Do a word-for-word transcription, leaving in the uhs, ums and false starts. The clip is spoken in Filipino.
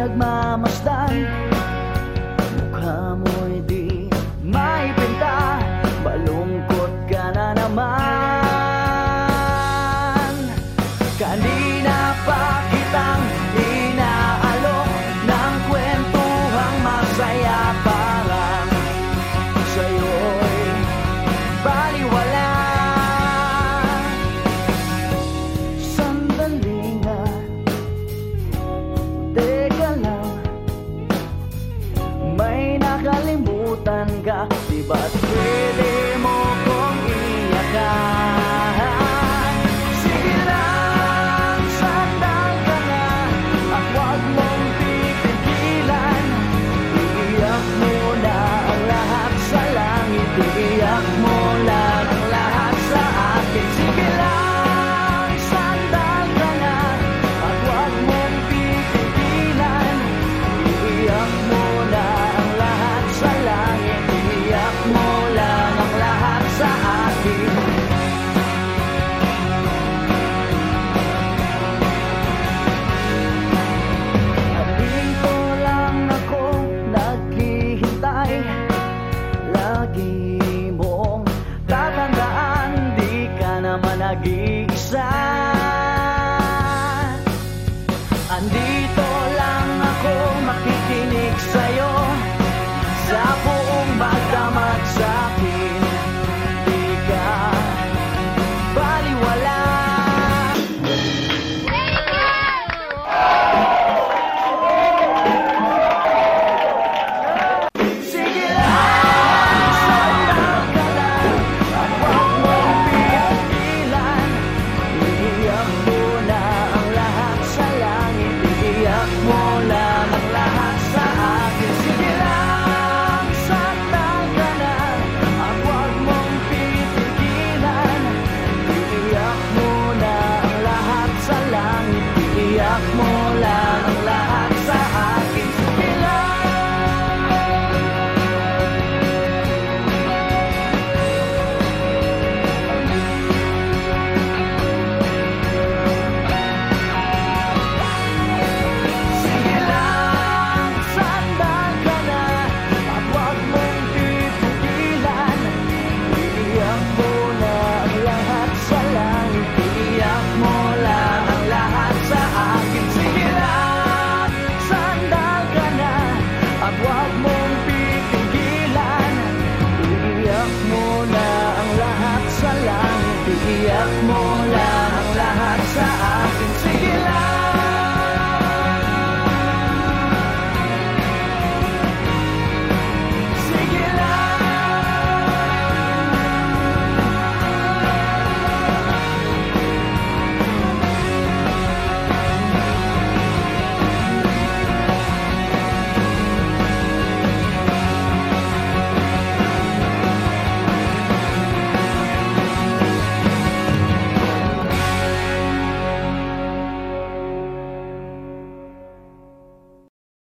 nagmamasdan. Mukha mo'y di maipinta, malungkot ka na naman. Kanina pa kitang inaalok ng kwentuhang masaya, parang sa'yo'y baliwala. Sandali nga, teka lang, may nakalimutan ka, di ba't pwede mo kong iyakan? Sige lang, sandal ka na, at huwag mong pipigilan. Iiyak mo na ang lahat sa langit, iiyak mo lang ang lahat sa akin. Sige lang, sandal ka na, at huwag mong pipigilan. Iiyak mo na ang lahat sa langit, iiyak mo lang ang lahat sa akin. At dito lang ako naghihintay, lagi mong tatandaan, di ka naman nag-iisa. Andito lang ako makikinig sa'yo, sa buong magdamag sa'kin, di ka baliwala. Sige lang, sandal ka lang, at huwag mong pipigilan. Iiyak mo na ang lahat sa langit, iiyak mo lang ang lahat sa akin. Sige lang, sandal ka na, at huwag mong pipigilan. Iiyak mo na ang lahat sa langit, iiyak mo lang ang lahat.